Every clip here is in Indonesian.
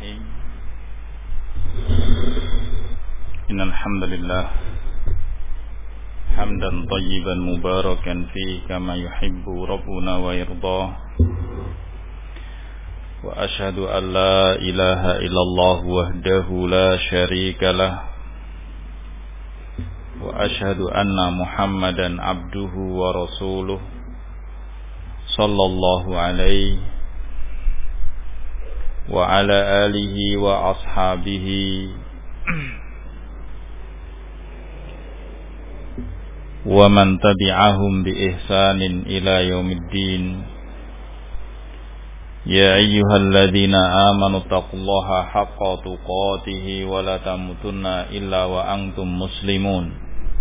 Bismillahirrahmanirrahim. Innal hamdalillah hamdan tayyiban mubarakan fihi kama yuhibbu rabbuna wa yardah. Wa ashhadu an la ilaha illallah wahdahu la syarika lah. Wa ashhadu anna Muhammadan abduhu wa rasuluh sallallahu alaihi wa ala alihi wa ashabihi wa man tabi'ahum bi ihsanin ila yaumiddin. Ya ayyuhalladzina amanu taqullaha haqqa tuqatih wa la tamutunna illa wa antum muslimun.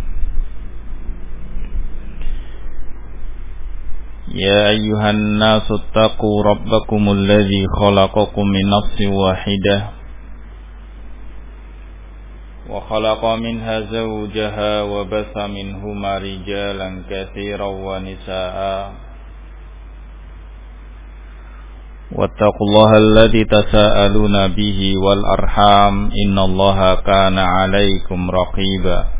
Ya ayyuhan nasu taqu rabbakumul ladzi khalaqakum min nafsin wahidah wa khalaqa minha zawjaha wa basa minhuma rijalan katsiran wa nisaa wattaqullaha alladzi tasaaluna bihi wal arham innallaha kana 'alaikum raqiba.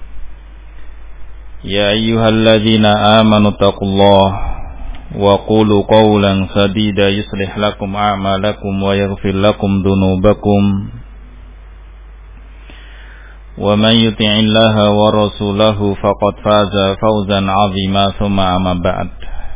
Ya ayyuhalladzina amanu taqullaha wa qulu qawlan sadida yuslih lakum a'malakum wa yaghfir lakum dhunubakum wa man yuti'illaha wa rasulahu faqad faza fawzan 'azima thumma amma ba'd.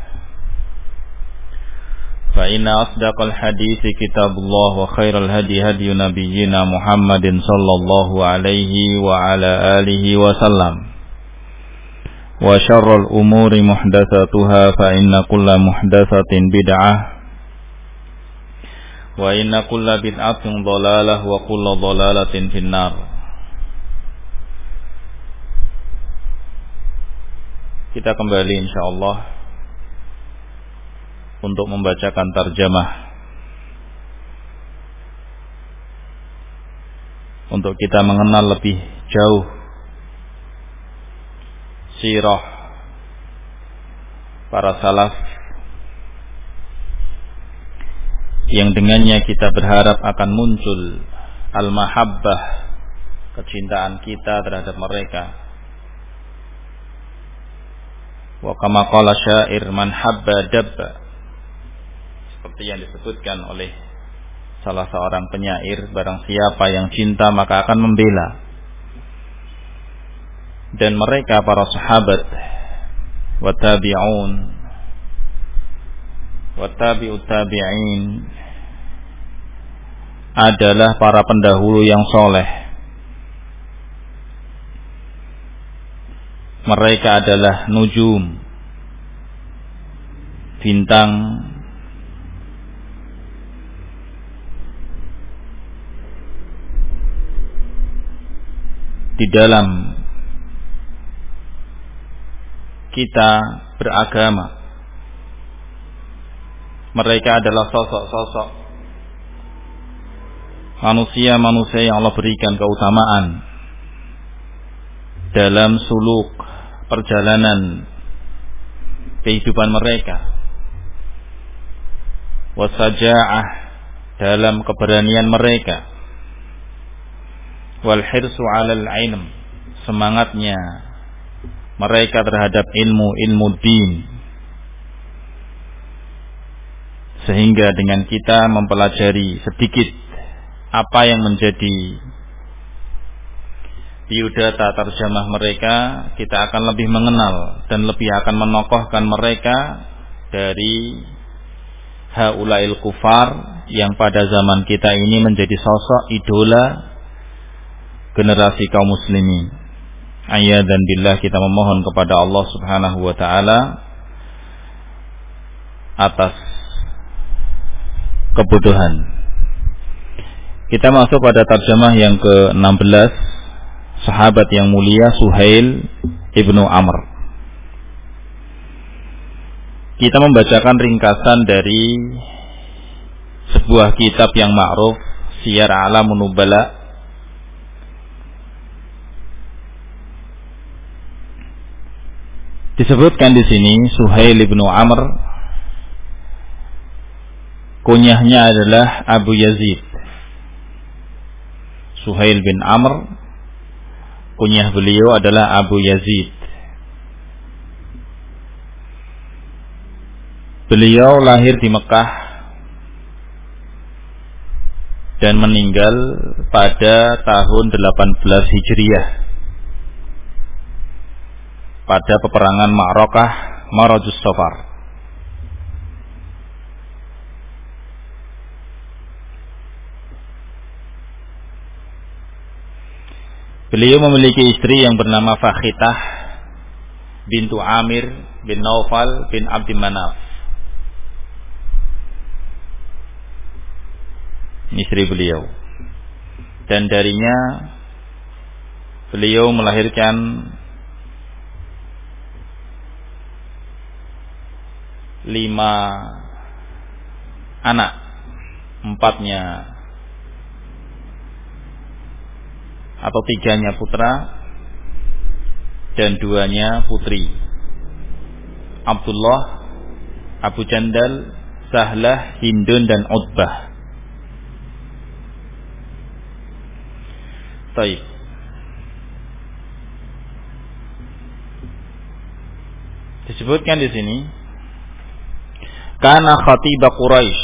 Fa inna asdaqal hadithi kitabullah wa khairal hadi hadi nabiyyina Muhammadin sallallahu alaihi wa ala alihi wa sallam. Wa syarrul umuri muhdatsatuha fa inna kulla muhdatsatin bid'ah wa inna kulla bid'atin dhalalah wa kulla dhalalatin finnar. Kita kembali insyaallah untuk membacakan tarjamah untuk kita mengenal lebih jauh sirah para salaf yang dengannya kita berharap akan muncul al-mahabbah, kecintaan kita terhadap mereka. Wa kama qala syair man habba dabba, seperti yang disebutkan oleh salah seorang penyair, barang siapa yang cinta maka akan membela. Dan mereka para sahabat wa tabi'un wa tabi'ut tabi'in adalah para pendahulu yang soleh. Mereka adalah nujum, bintang di dalam kita beragama. Mereka adalah sosok-sosok manusia-manusia yang Allah berikan keutamaan dalam suluk perjalanan kehidupan mereka, wasaja'ah dalam keberanian mereka, wal hirsu 'alal 'ilm semangatnya mereka terhadap ilmu din, sehingga dengan kita mempelajari sedikit apa yang menjadi biodata terjemah mereka, kita akan lebih mengenal dan lebih akan menokohkan mereka dari haulail kufar yang pada zaman kita ini menjadi sosok idola generasi kaum muslimin. Ayat dan billah, kita memohon kepada Allah subhanahu wa ta'ala atas kebutuhan. Kita masuk pada tarjamah yang ke-16, sahabat yang mulia Suhail ibnu Amr. Kita membacakan ringkasan dari sebuah kitab yang ma'ruf, Siyar A'lamun Nubala. Disebutkan di sini Suhail ibnu Amr, kunyahnya adalah Abu Yazid, Suhail bin Amr, kunyah beliau adalah Abu Yazid. Beliau lahir di Mekah dan meninggal pada tahun 18 Hijriah pada peperangan Ma'rakah Marajus Safar. Beliau memiliki istri yang bernama Fakhitah bintu Amir bin Naufal bin Abdi Manaf. Istri beliau. Dan darinya beliau melahirkan 5 anak, 4-nya atau 3-nya putra dan 2-nya putri. Abdullah, Abu Jandal, Sahlah, Hindun dan Utbah. Baik. Disebutkan di sini kana khatib Quraisy.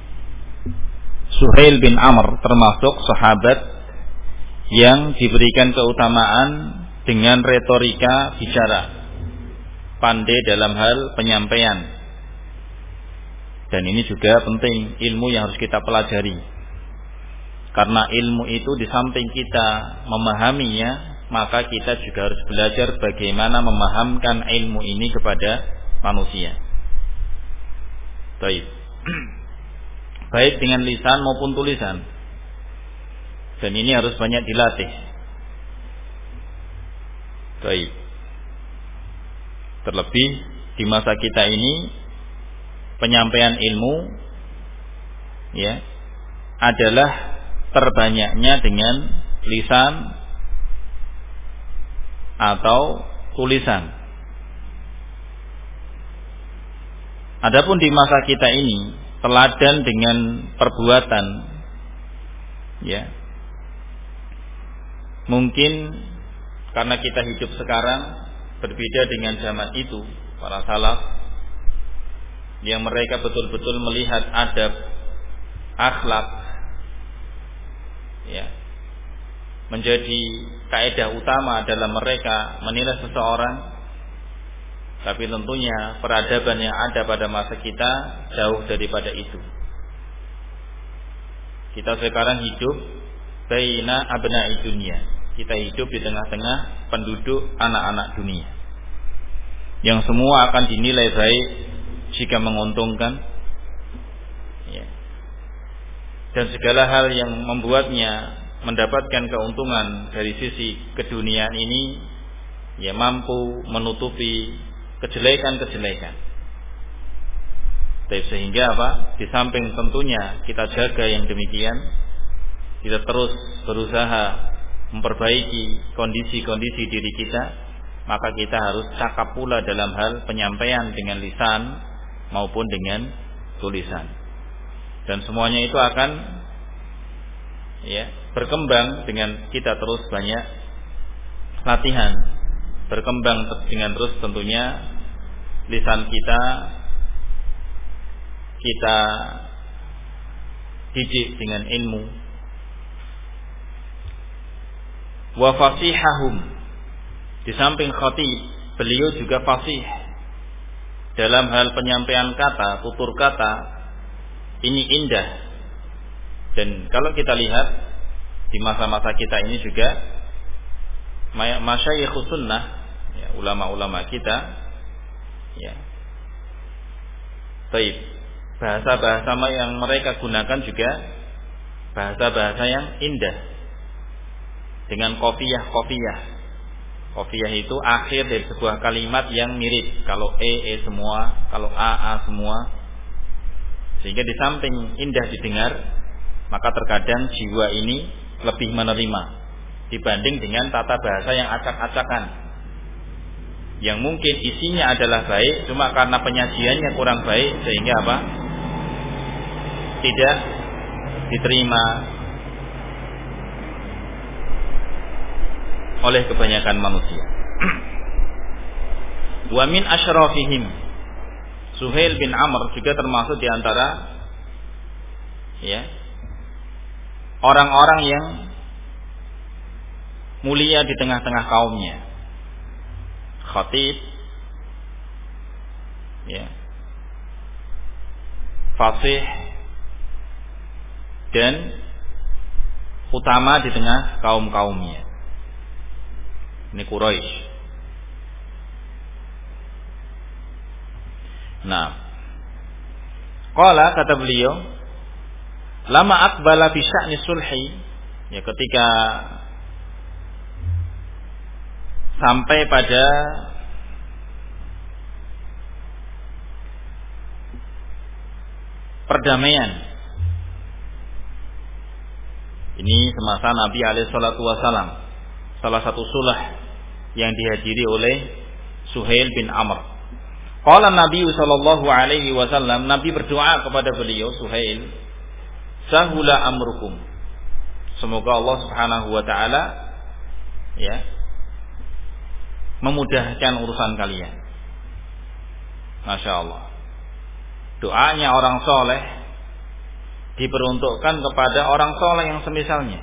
Suhail bin Amr termasuk sahabat yang diberikan keutamaan dengan retorika bicara, pandai dalam hal penyampaian. Dan ini juga penting, ilmu yang harus kita pelajari. Karena ilmu itu di samping kita memahaminya, maka kita juga harus belajar bagaimana memahamkan ilmu ini kepada manusia. Baik. Baik dengan lisan maupun tulisan. Dan ini harus banyak dilatih. Baik. Terlebih di masa kita ini, penyampaian ilmu ya adalah terbanyaknya dengan lisan atau tulisan. Adapun di masa kita ini, teladan dengan perbuatan ya. Mungkin karena kita hidup sekarang berbeda dengan zaman itu, para salaf yang mereka betul-betul melihat adab, akhlak ya, menjadi kaidah utama dalam mereka menilai seseorang. Tapi tentunya peradaban yang ada pada masa kita jauh daripada itu. Kita sekarang hidup baina abna'i dunia. Kita hidup di tengah-tengah penduduk anak-anak dunia, yang semua akan dinilai baik jika menguntungkan ya. Dan segala hal yang membuatnya mendapatkan keuntungan dari sisi keduniaan ini ya mampu menutupi kejelekan-kejelekan. Sehingga apa? Di samping tentunya kita jaga yang demikian, kita terus berusaha memperbaiki kondisi-kondisi diri kita, maka kita harus cakap pula dalam hal penyampaian dengan lisan maupun dengan tulisan. Dan semuanya itu akan ya berkembang dengan kita terus banyak latihan, berkembang dengan terus tentunya lisan kita didik dengan ilmu. Wa fasihahum, di samping khatib beliau juga fasih dalam hal penyampaian kata, tutur kata ini indah. Dan kalau kita lihat di masa-masa kita ini juga masyayikhus sunnah ya, ulama-ulama kita ya baik, bahasa-bahasa yang mereka gunakan juga bahasa-bahasa yang indah dengan qafiyah. Qafiyah itu akhir dari sebuah kalimat yang mirip, kalau semua, kalau a semua, sehingga di samping indah didengar, maka terkadang jiwa ini lebih menerima dibanding dengan tata bahasa yang acak-acakan, yang mungkin isinya adalah baik, cuma karena penyajiannya kurang baik sehingga apa? Tidak diterima oleh kebanyakan manusia. Wa min asyrafihim, Suhail bin Amr juga termasuk di antara orang-orang yang mulia di tengah-tengah kaumnya. Khatib, fasih, dan utama di tengah kaum-kaumnya. Ini Quraisy. Nah, qala, kata beliau, lama aqbala fi sya'ni sulhi, ketika sampai pada perdamaian. Ini semasa Nabi alaihi salatu wasalam, salah satu sulh yang dihadiri oleh Suhail bin Amr. Qala Nabi sallallahu alaihi wasallam, Nabi berdoa kepada beliau Suhail, sahula amrukum, semoga Allah Subhanahu wa taala memudahkan urusan kalian. Masya Allah. Doanya orang soleh diperuntukkan kepada orang soleh yang semisalnya.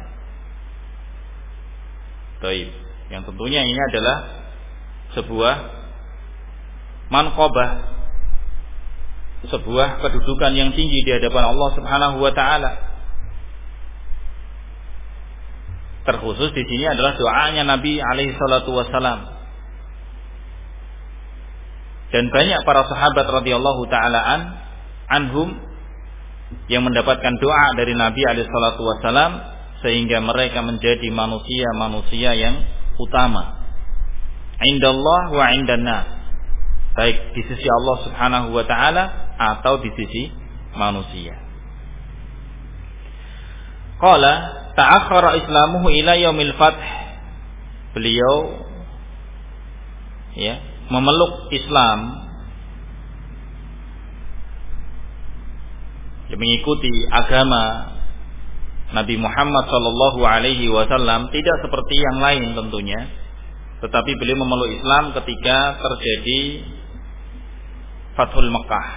Baik. Yang tentunya ini adalah sebuah manqabah, sebuah kedudukan yang tinggi di hadapan Allah Subhanahu wa taala. Terkhusus di sini adalah doanya Nabi alaihi salatu wasalam. Dan banyak para sahabat radhiyallahu taala anhum yang mendapatkan doa dari Nabi alaihi salatu wasalam sehingga mereka menjadi manusia-manusia yang utama indallah wa indannas, baik di sisi Allah Subhanahu wa taala atau di sisi manusia. Qala ta'akhkhara islamuhu ila yaumil fath, beliau memeluk Islam, mengikuti agama Nabi Muhammad sallallahu alaihi wasallam tidak seperti yang lain tentunya, tetapi beliau memeluk Islam ketika terjadi Fathul Mekah,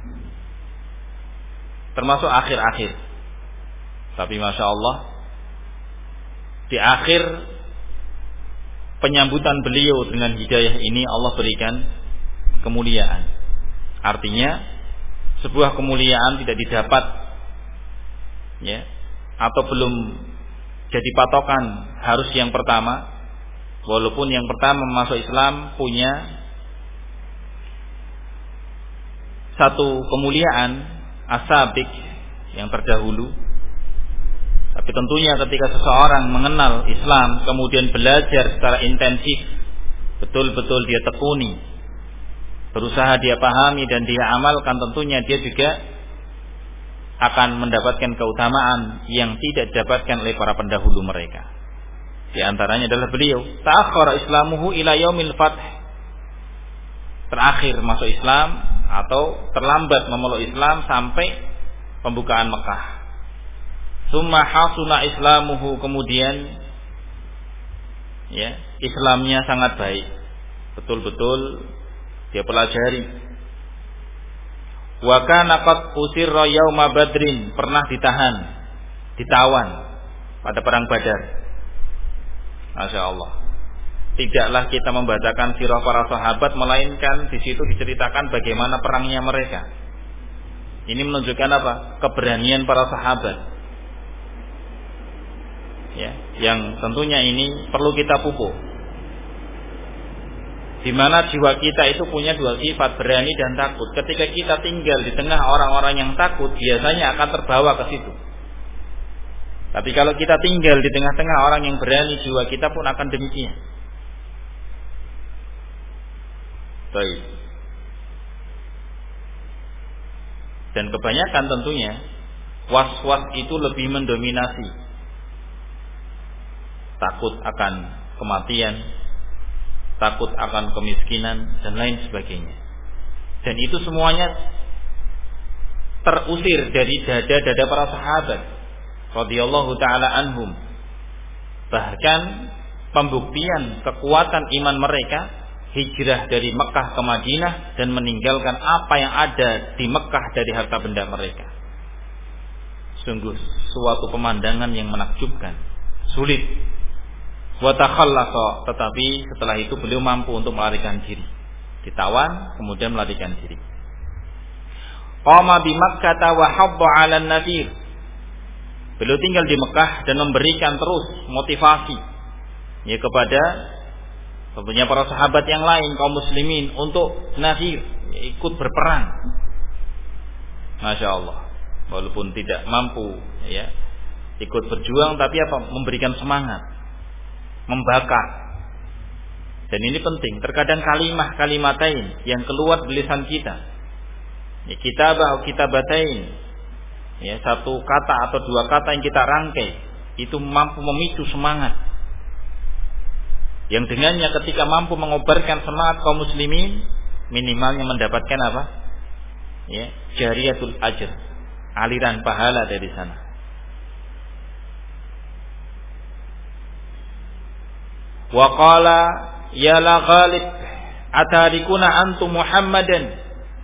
termasuk akhir-akhir. Tapi Masya Allah, di akhir penyambutan beliau dengan hidayah ini Allah berikan kemuliaan. Artinya sebuah kemuliaan tidak didapat atau belum jadi patokan harus yang pertama, walaupun yang pertama masuk Islam punya satu kemuliaan as-sabiq yang terdahulu. Tapi tentunya ketika seseorang mengenal Islam kemudian belajar secara intensif, betul-betul dia tekuni, berusaha dia pahami dan dia amalkan, tentunya dia juga akan mendapatkan keutamaan yang tidak didapatkan oleh para pendahulu mereka. Di antaranya adalah beliau ta'akhkhara islamuhu ila yaumil fath, terakhir masuk Islam atau terlambat memeluk Islam sampai pembukaan Mekah. Summa hasuna islamuhu, kemudian Islamnya sangat baik, betul-betul dia pelajari. Wa kana qad usirra yauma badrin, pernah ditawan pada perang Badar. Masya Allah. Tidaklah kita membacakan sirah para sahabat, melainkan di situ diceritakan bagaimana perangnya mereka. Ini menunjukkan apa? Keberanian para sahabat. Yang tentunya ini perlu kita pupuk. Di mana jiwa kita itu punya dua sifat, berani dan takut. Ketika kita tinggal di tengah orang-orang yang takut, biasanya akan terbawa ke situ. Tapi kalau kita tinggal di tengah-tengah orang yang berani, jiwa kita pun akan demikian. Baik. Dan kebanyakan tentunya was-was itu lebih mendominasi. Takut akan kematian, takut akan kemiskinan dan lain sebagainya. Dan itu semuanya terusir dari dada-dada para sahabat radhiyallahu taala anhum. Bahkan pembuktian kekuatan iman mereka, hijrah dari Mekah ke Madinah dan meninggalkan apa yang ada di Mekah dari harta benda mereka. Sungguh suatu pemandangan yang menakjubkan, sulit. Wa takhallasa, tetapi setelah itu beliau mampu untuk melarikan diri. Ditawan kemudian melarikan diri. Qama bi Makkah wa habba 'ala an-nadir. Beliau tinggal di Mekah dan memberikan terus motivasi ya kepada tentunya para sahabat yang lain, kaum muslimin, untuk nadir, ya, ikut berperang. Masya Allah, walaupun tidak mampu ya ikut berjuang, tapi apa, memberikan semangat, membakar. Dan ini penting. Terkadang kalimatain yang keluar dari lisan kita, ya, kitabah atau kitabatain, ya, satu kata atau dua kata yang kita rangkai, itu mampu memicu semangat, yang dengannya ketika mampu mengobarkan semangat kaum muslimin, minimalnya mendapatkan apa? Ya, jariyatul ajr, aliran pahala dari sana. Wa qala ya la ghalib atarikuna antum Muhammadan.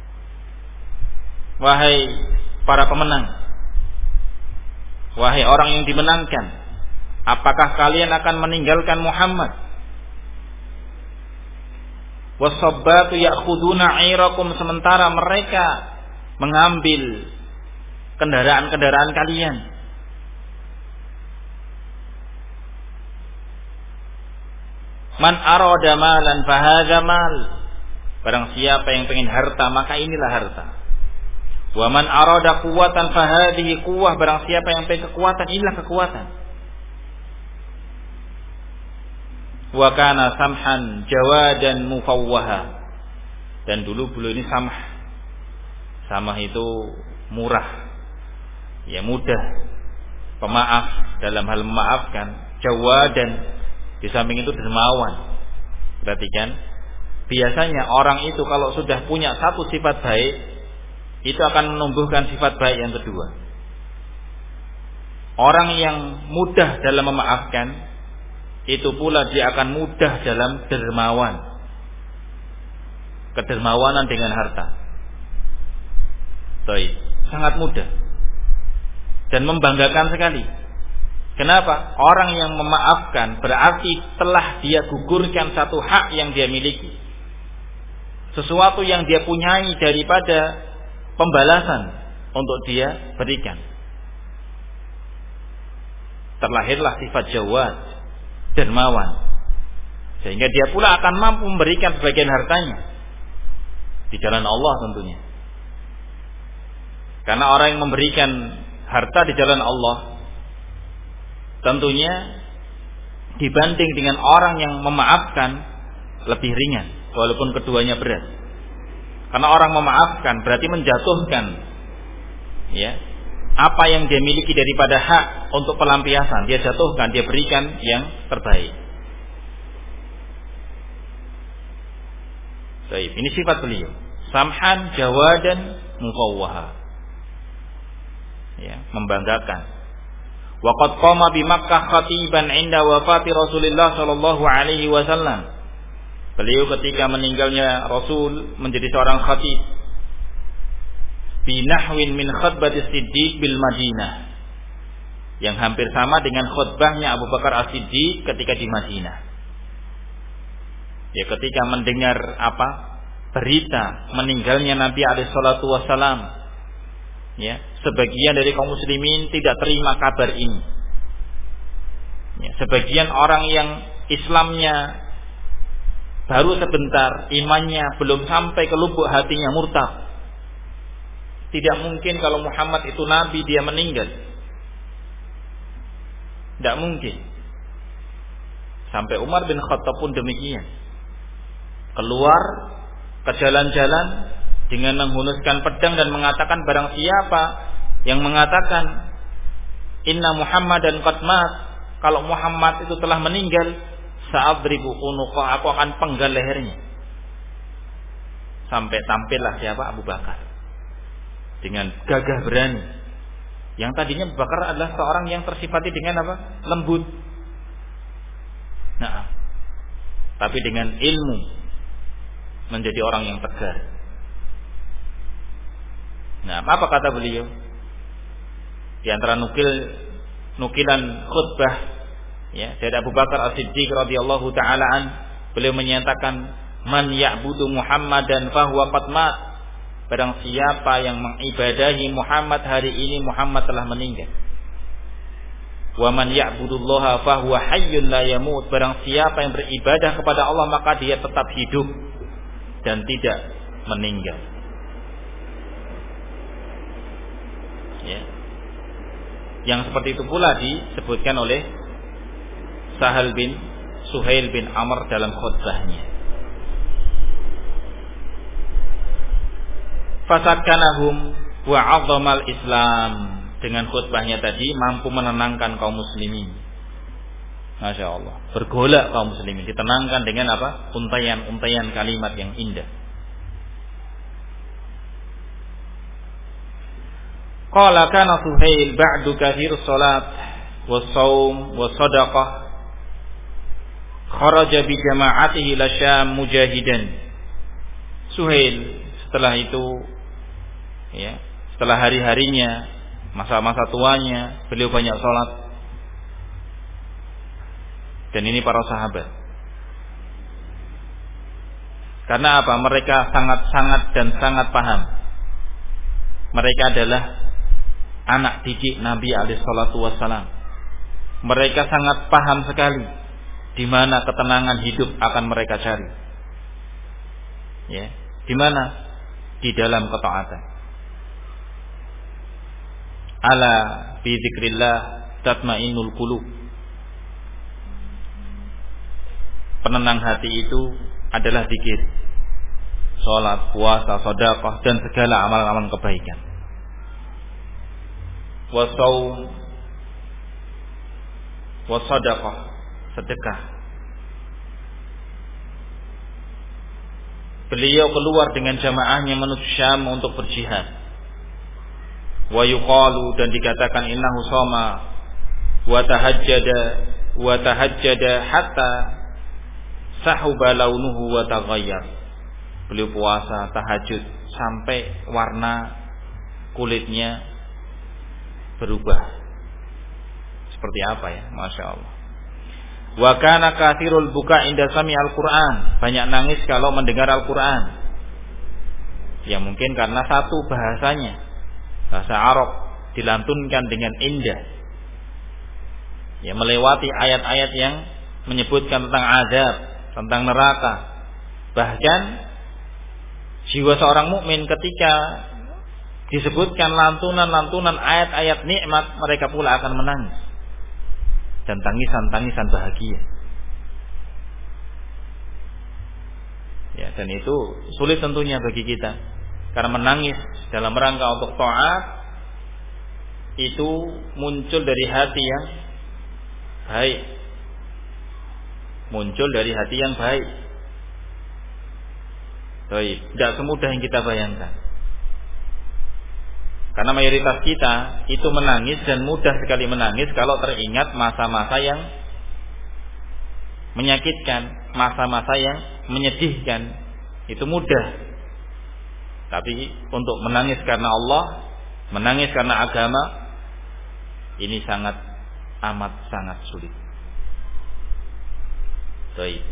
Wahai para pemenang, wahai orang yang dimenangkan, apakah kalian akan meninggalkan Muhammad? Wasabbatu ya'khuduna 'irakum, sementara mereka mengambil kendaraan-kendaraan kalian. Man arada malan fahadza mal, barang siapa yang pengen harta maka inilah harta. Wa man arada quwwatan fahadhihi quwwah, barang siapa yang pengen kekuatan inilah kekuatan. Wa kana samhan jawadan mufawwaha, dan dulu beliau ini samah. Samah itu murah, ya, mudah, pemaaf dalam hal memaafkan. Jawadan, di samping itu dermawan. Perhatikan, biasanya orang itu kalau sudah punya satu sifat baik, itu akan menumbuhkan sifat baik yang kedua. Orang yang mudah dalam memaafkan, itu pula dia akan mudah dalam dermawan. Kedermawanan dengan harta, sangat mudah dan membanggakan sekali. Kenapa? Orang yang memaafkan berarti telah dia gugurkan satu hak yang dia miliki, sesuatu yang dia punyai daripada pembalasan untuk dia berikan. Terlahirlah sifat jawad, dermawan, sehingga dia pula akan mampu memberikan sebagian hartanya di jalan Allah tentunya. Karena orang yang memberikan harta di jalan Allah tentunya dibanding dengan orang yang memaafkan lebih ringan, walaupun keduanya berat. Karena orang memaafkan berarti menjatuhkan, ya, apa yang dia miliki daripada hak untuk pelampiasan, dia jatuhkan, dia berikan yang terbaik. Baik, ini sifat beliau, samhan jawadan mufawwaha, ya, membanggakan. Waqad qama bi Makkah khatiban 'inda wafati Rasulullah sallallahu alaihi wasallam. Beliau ketika meninggalnya Rasul menjadi seorang khatib bi nahwin min khutbatis Siddiq bil Madinah, yang hampir sama dengan khutbahnya Abu Bakar As-Siddiq ketika di Madinah. Ya, ketika mendengar berita meninggalnya Nabi alaihi salatu wasallam, ya, sebagian dari kaum muslimin tidak terima kabar ini. Ya, sebagian orang yang Islamnya baru sebentar, imannya belum sampai ke lubuk hatinya, murtad. Tidak mungkin kalau Muhammad itu nabi dia meninggal. Tidak mungkin. Sampai Umar bin Khattab pun demikian. Keluar ke jalan-jalan dengan menghunuskan pedang dan mengatakan, barang siapa yang mengatakan inna Muhammadan qad mat, kalau Muhammad itu telah meninggal, sa'adribu unuqa, aku akan penggal lehernya. Sampai tampillah siapa? Abu Bakar dengan gagah berani. Yang tadinya Abu Bakar adalah seorang yang tersifati dengan lembut. Nah, tapi dengan ilmu menjadi orang yang tegar. Nah, apa kata beliau? Di antara nukilan khutbah ya dari Abu Bakar As-Siddiq radhiyallahu taala an, beliau menyatakan, "Man ya'budu Muhammadan fahuwa qad mat." Barang siapa yang mengibadahi Muhammad hari ini, Muhammad telah meninggal. Wa man ya'budullaha fahuwa hayyun la yamut. Barang siapa yang beribadah kepada Allah, maka dia tetap hidup dan tidak meninggal. Ya. Yang seperti itu pula disebutkan oleh Sahal bin Suhail bin Amr dalam khutbahnya. Fasakkanahum wa 'azzamal Islam. Dengan khutbahnya tadi mampu menenangkan kaum muslimin. Masya Allah. Bergolak kaum muslimin, ditenangkan dengan apa? Untaian kalimat yang indah. Qala kana Suhail ba'du kathir salat wa shaum wa sadaqah. Kharaja bi jama'atihi ila Syam mujahidan. Suhail setelah itu ya, setelah hari-harinya, masa-masa tuanya, beliau banyak sholat. Dan ini para sahabat. Karena apa? Mereka sangat-sangat dan sangat paham. Mereka adalah anak didik Nabi alaihi salatu wassalam. Mereka sangat paham sekali di mana ketenangan hidup akan mereka cari. Ya, di mana? Di dalam ketaatan. Ala bi dzikrillah tatmainnul qulub. Penenang hati itu adalah zikir, salat, puasa, sedekah dan segala amal-amal kebaikan. Wa shaum wa sedekah, sedekah. Beliau keluar dengan jamaahnya menuju Syam untuk berjihad. Wa yuqalu, dan dikatakan, innahu shoma wa tahajjada hatta sahuba launuhu wa taghayyar. Beliau puasa, tahajud sampai warna kulitnya berubah. Seperti apa ya? Masya Allah. Wa kana kathirul buka inda sami al-Quran. Banyak nangis kalau mendengar Al-Quran. Ya mungkin karena satu bahasanya, bahasa Arab, dilantunkan dengan indah. Ya, melewati ayat-ayat yang menyebutkan tentang azab, tentang neraka. Bahkan jiwa seorang mukmin ketika disebutkan lantunan-lantunan ayat-ayat nikmat, mereka pula akan menangis. Dan tangisan-tangisan bahagia. Ya, dan itu sulit tentunya bagi kita. Karena menangis dalam rangka untuk taat itu muncul dari hati yang baik. Muncul dari hati yang baik. Baik, tidak semudah yang kita bayangkan. Karena mayoritas kita itu menangis, dan mudah sekali menangis kalau teringat masa-masa yang menyakitkan, masa-masa yang menyedihkan. Itu mudah. Tapi untuk menangis karena Allah, menangis karena agama, ini sangat sulit. Baik.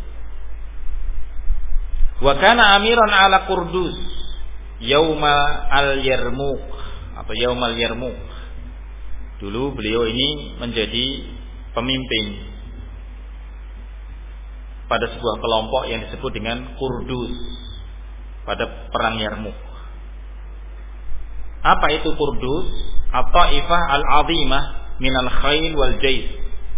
Wa kana amiran ala Qurdus yauma al-Yarmuk atau yaumal Yarmuk. Dulu beliau ini menjadi pemimpin pada sebuah kelompok yang disebut dengan Qurdus pada perang Yarmuk. Apa itu Qurdus? At-Taifah al-Azimah minal khail wal jais.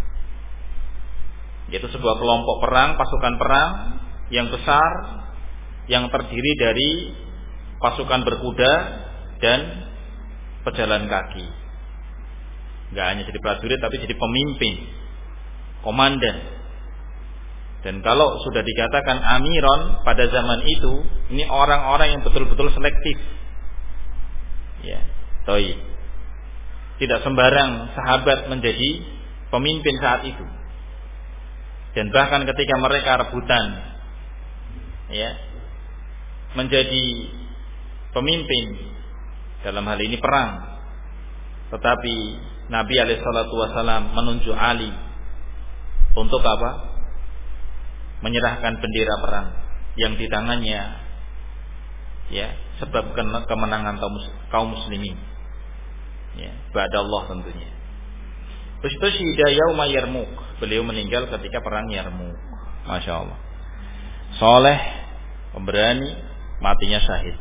Yaitu sebuah kelompok perang, pasukan perang yang besar, yang terdiri dari pasukan berkuda dan pejalan kaki. Gak hanya jadi prajurit, tapi jadi pemimpin, komandan. Dan kalau sudah dikatakan amiron pada zaman itu, ini orang-orang yang betul-betul selektif. Ya, toib. Tidak sembarang sahabat menjadi pemimpin saat itu. Dan bahkan ketika mereka rebutan ya menjadi pemimpin dalam hal ini perang, tetapi Nabi SAW menunjuk Ali untuk apa? Menyerahkan bendera perang yang di tangannya, ya, sebab kemenangan kaum muslimin. Ya, ba'dallah tentunya. Ustushhida yauma Yarmuk. Beliau meninggal ketika perang Yarmuk. Masya Allah. Soleh, pemberani, matinya syahid.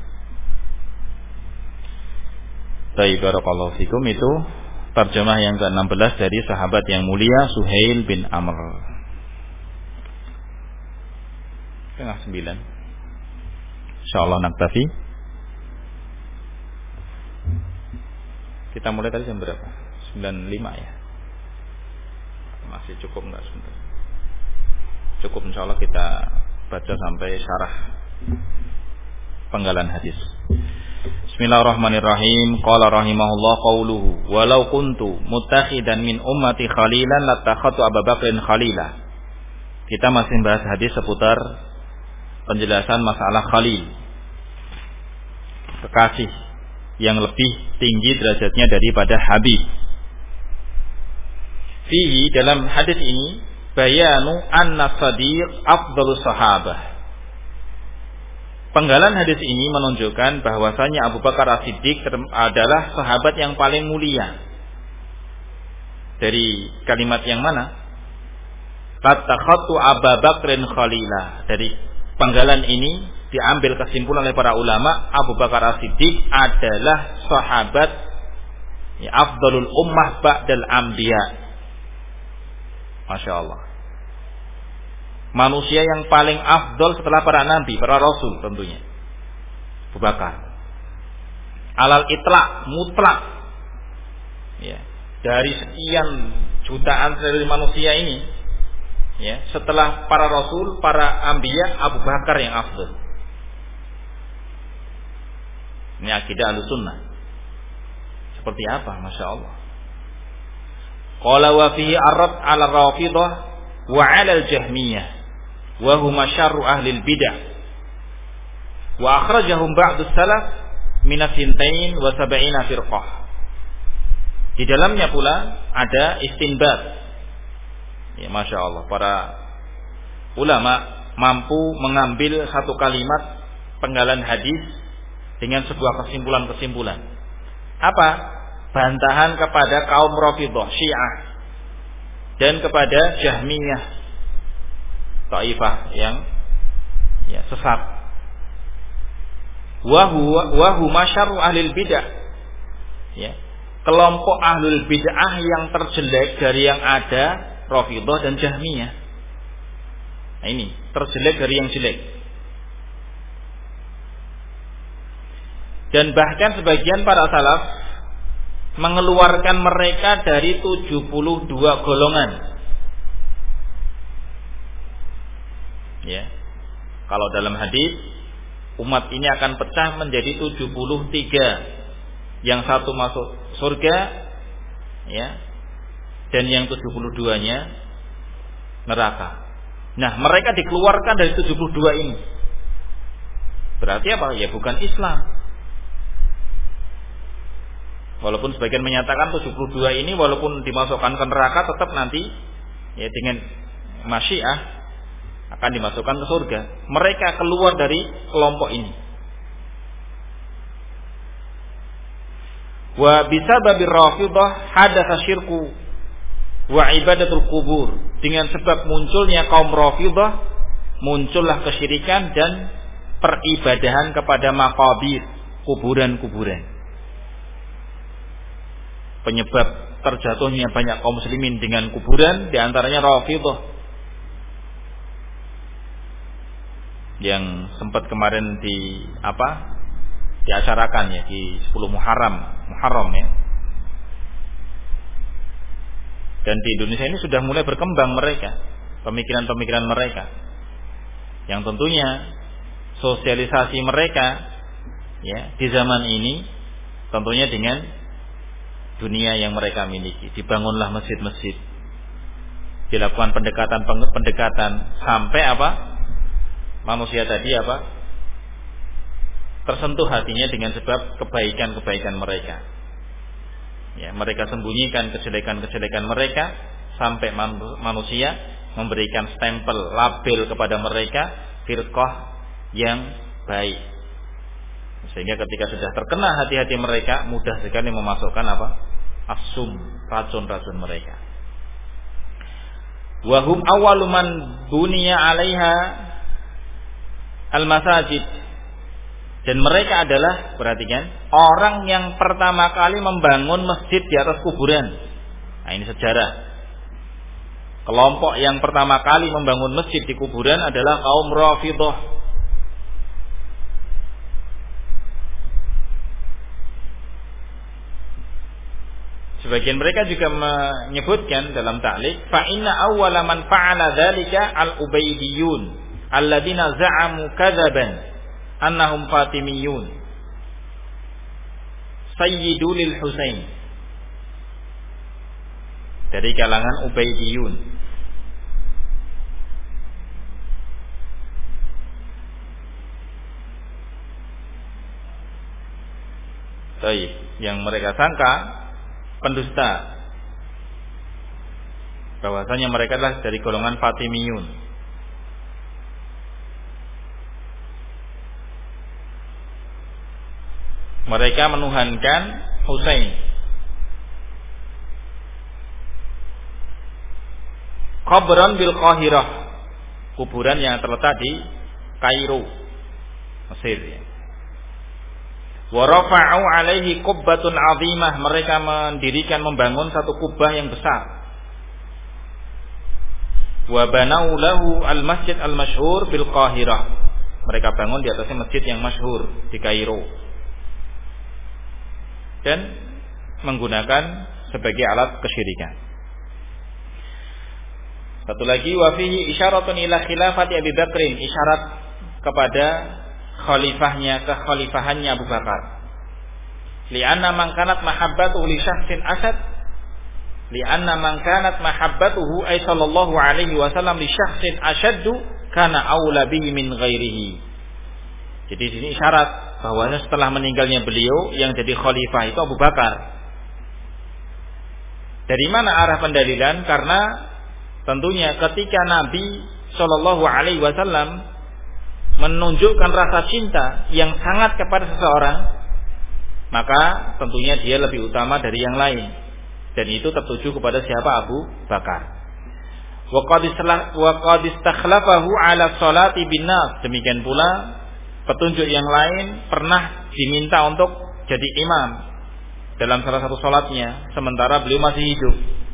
Baik, barakallahu fikum. Itu terjemah yang ke-16 dari sahabat yang mulia Suhail bin Amr. Setengah 9. Insyaallah naktafi. Kita mulai tadi jam berapa? 9.05 ya. Masih cukup enggak sebentar? Cukup, insyaallah kita baca sampai syarah penggalan hadis. Bismillahirrahmanirrahim. Qala rahimahullah qauluhu walau kuntu muttakhidan min ummati khalilan latakhatu Abu Bakrin khalila. Kita masih bahas hadis seputar penjelasan masalah khalil, kekasih yang lebih tinggi derajatnya daripada habib. Fihi, dalam hadis ini, bayanu anna sadiq afdalus sahabah. Penggalan hadis ini menunjukkan bahwasanya Abu Bakar As-Siddiq adalah sahabat yang paling mulia. Dari kalimat yang mana? Latakhatu Abu Bakrin khalila. Dari penggalan ini diambil kesimpulan oleh para ulama, Abu Bakar As-Siddiq adalah sahabat ya, afdalul ummah ba'dal anbiya. Masya Allah. Manusia yang paling afdal setelah para nabi, para rasul tentunya, Abu Bakar. Alal itlaq, mutlak. Ya, dari sekian jutaan dari manusia ini, ya, setelah para rasul, para anbiya, Abu Bakar yang afdal. Ini akidah Ahlussunnah. Seperti apa? Masya Allah. Qala wa fihi arad 'ala Rafidah wa 'ala al-Jahmiyah wa huma syarru ahli al-bid'ah. Wa akhrajahum ba'du salaf min as-sintain wa sab'ina firqah. Di dalamnya pula ada istinbat. Ya, Masya Allah, para ulama mampu mengambil satu kalimat penggalan hadis dengan sebuah kesimpulan-kesimpulan. Apa? Bantahan kepada kaum Rafidhah, Syiah, dan kepada Jahmiyah, Taifah yang ya, sesat. Wa huma syarru ahlil bid'ah. Ya. Kelompok ahlul bid'ah yang terjelek dari yang ada, Rafidhah dan Jahmiyah. Nah, ini terjelek dari yang jelek. Dan bahkan sebagian para salaf mengeluarkan mereka dari 72 golongan. Ya. Kalau dalam hadis, umat ini akan pecah menjadi 73. Yang satu masuk surga, ya, dan yang 72-nya neraka. Nah, mereka dikeluarkan dari 72 ini. Berarti apa? Ya bukan Islam. Walaupun sebagian menyatakan 72 ini walaupun dimasukkan ke neraka tetap nanti ya dengan Masyiah akan dimasukkan ke surga. Mereka keluar dari kelompok ini. Wa bisababi Rafidhah hadatsa syirku wa ibadatul kubur. Dengan sebab munculnya kaum Rafidhah muncullah kesyirikan dan peribadahan kepada maqabir, kuburan-kuburan. Penyebab terjatuhnya banyak kaum muslimin dengan kuburan diantaranya Rafidhah yang sempat kemarin diacarakan ya di 10 Muharram ya. Dan di Indonesia ini sudah mulai berkembang mereka, pemikiran-pemikiran mereka. Yang tentunya sosialisasi mereka ya di zaman ini tentunya dengan dunia yang mereka miliki. Dibangunlah masjid-masjid dilakukan pendekatan sampai apa? Manusia tadi apa? Tersentuh hatinya dengan sebab kebaikan-kebaikan mereka. Ya, mereka sembunyikan kejelekan-kejelekan mereka sampai manusia memberikan stempel, label kepada mereka firqah yang baik. Sehingga ketika sudah terkena hati-hati mereka, mudah sekali memasukkan apa? Asum, racun-racun mereka. Wahum awwalu man buniya 'alaiha al-masajid. Dan mereka adalah, perhatikan, orang yang pertama kali membangun masjid di atas kuburan. Nah, ini sejarah. Kelompok yang pertama kali membangun masjid di kuburan adalah kaum Rafidhah. Sebagian mereka juga menyebutkan dalam ta'liq, fa inna awwala man fa'ala dzalika al-ubaidiyun alladziina za'amu kadzaban annahum fatimiyun sayyidul Husain. Dari kalangan Ubaidiyun. Baik, yang mereka sangka pendusta, bahwasanya mereka adalah dari golongan Fatimiyun. Mereka menuhankan Husain. Qabran bil Qahirah, kuburan yang terletak di Kairo, Mesir. Wa rafa'u alaihi qubbatun 'azimah, mereka mendirikan, membangun satu kubah yang besar. Wa banau lahu al-masjid al-masyhur bil Qahirah, mereka bangun di atasnya masjid yang masyhur di Kairo dan menggunakan sebagai alat kesyirikan. Satu lagi, wa fihi isyaratun ila khilafati Abi Bakrin, isyarat kepada kekhalifahannya Abu Bakar. Li'anna man kanat mahabbatuhu li syakhsin asad, li'anna man kanat mahabbatuhu ay sallallahu alaihi wasallam li syakhsin ashaddu kana aula bihi min ghairihi. Jadi di sini isyarat bahwa setelah meninggalnya beliau yang jadi khalifah itu Abu Bakar. Dari mana arah pendalilan? Karena tentunya ketika Nabi Shallallahu Alaihi Wasallam menunjukkan rasa cinta yang sangat kepada seseorang, maka tentunya dia lebih utama dari yang lain, dan itu tertuju kepada siapa? Abu Bakar. Wa qad istakhlafahu ala sholati bin nas. Demikian pula petunjuk yang lain pernah diminta untuk jadi imam dalam salah satu sholatnya sementara beliau masih hidup.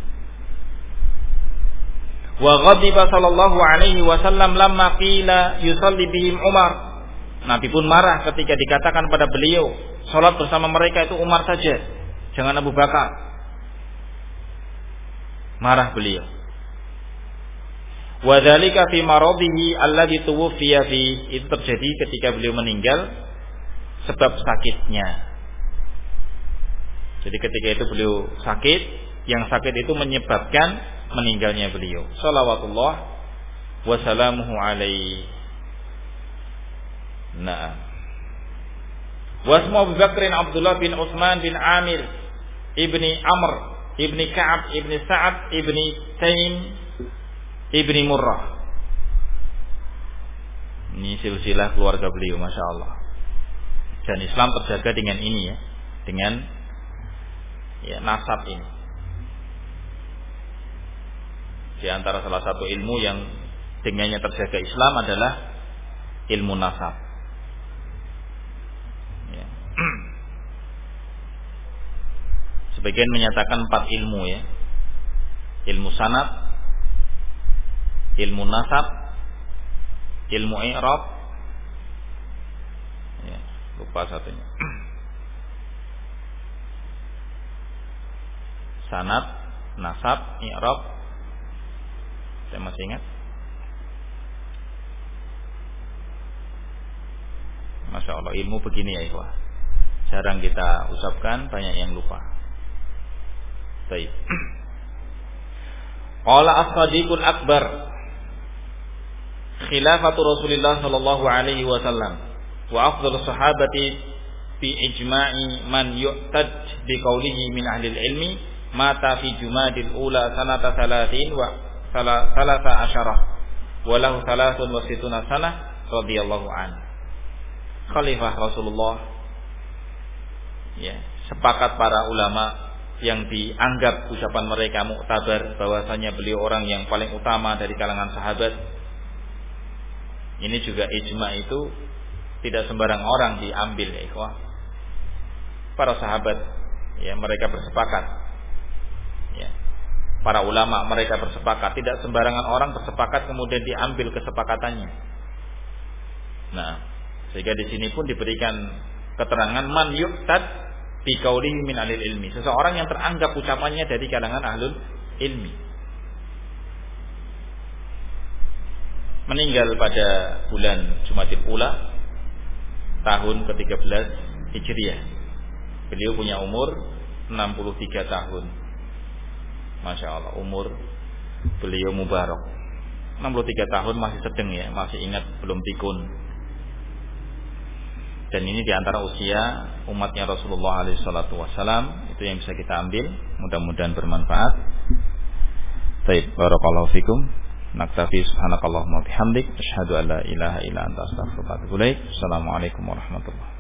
Wa ghadiba sallallahu alaihi wasallam lamma qila yusalli bihim Umar. Nabi pun marah ketika dikatakan pada beliau salat bersama mereka itu Umar saja, jangan Abu Bakar. Marah beliau. Wa dzalika fi maradihi alladhi tuwfiya fi, itu terjadi ketika beliau meninggal sebab sakitnya. Jadi ketika itu beliau sakit, yang sakit itu menyebabkan meninggalnya beliau. Shalawatullah wassalamuhu alaihi. Nah, wasmu Abu Bakrin Abdullah bin Utsman bin Amir ibni Amr ibni Ka'ab ibni Sa'ad ibni Taim ibni Murrah. Ini silsilah keluarga beliau, masya Allah. Dan Islam terjaga dengan ini ya, dengan ya nasab ini. Di antara salah satu ilmu yang dengannya terjaga Islam adalah ilmu nasab. Ya. Sebagian menyatakan 4 ilmu ya. Ilmu sanad, ilmu nasab, ilmu i'rab. Ya, lupa satunya. Sanad, nasab, i'rab. Saya masih ingat. Masya Allah, ilmu begini ya ikhwah, jarang kita ucapkan, banyak yang lupa. Baik. Qala as-Sadiqul Akbar khilafatu Rasulillah sallallahu alaihi wasallam wa afdhalus sahabati fi ijma'i man yu'tad bi qawlihi min ahli ilmi mata fi Jumadil ula sanata 30 wa 13 wa lahu 63 sanah radhiyallahu an. Khalifah Rasulullah, ya, sepakat para ulama yang dianggap ucapan mereka muktabar bahwasanya beliau orang yang paling utama dari kalangan sahabat. Ini juga ijma itu tidak sembarang orang diambil, ya ikhwah. Para sahabat, ya, mereka bersepakat, ya. Para ulama mereka bersepakat, tidak sembarangan orang bersepakat kemudian diambil kesepakatannya. Nah, sehingga di sini pun diberikan keterangan man yuqtad bi qaulihi min ahlil ilmi, seseorang yang teranggap ucapannya dari kalangan ahlul ilmi. Meninggal pada bulan Jumadil Ula tahun ke-13 Hijriah. Beliau punya umur 63 tahun. Masya Allah, umur beliau mubarak. 63 tahun masih sedang, ya, masih ingat, belum pikun. Dan ini diantara usia umatnya Rasulullah SAW. Itu yang bisa kita ambil. Mudah-mudahan bermanfaat. Baik, barakallahu fikum. Naktafi subhanakallahumma bihamdik. Asyhadu an la ilaha illa anta astaghfiruka wa atubu ilaik. Assalamualaikum warahmatullahi wabarakatuh.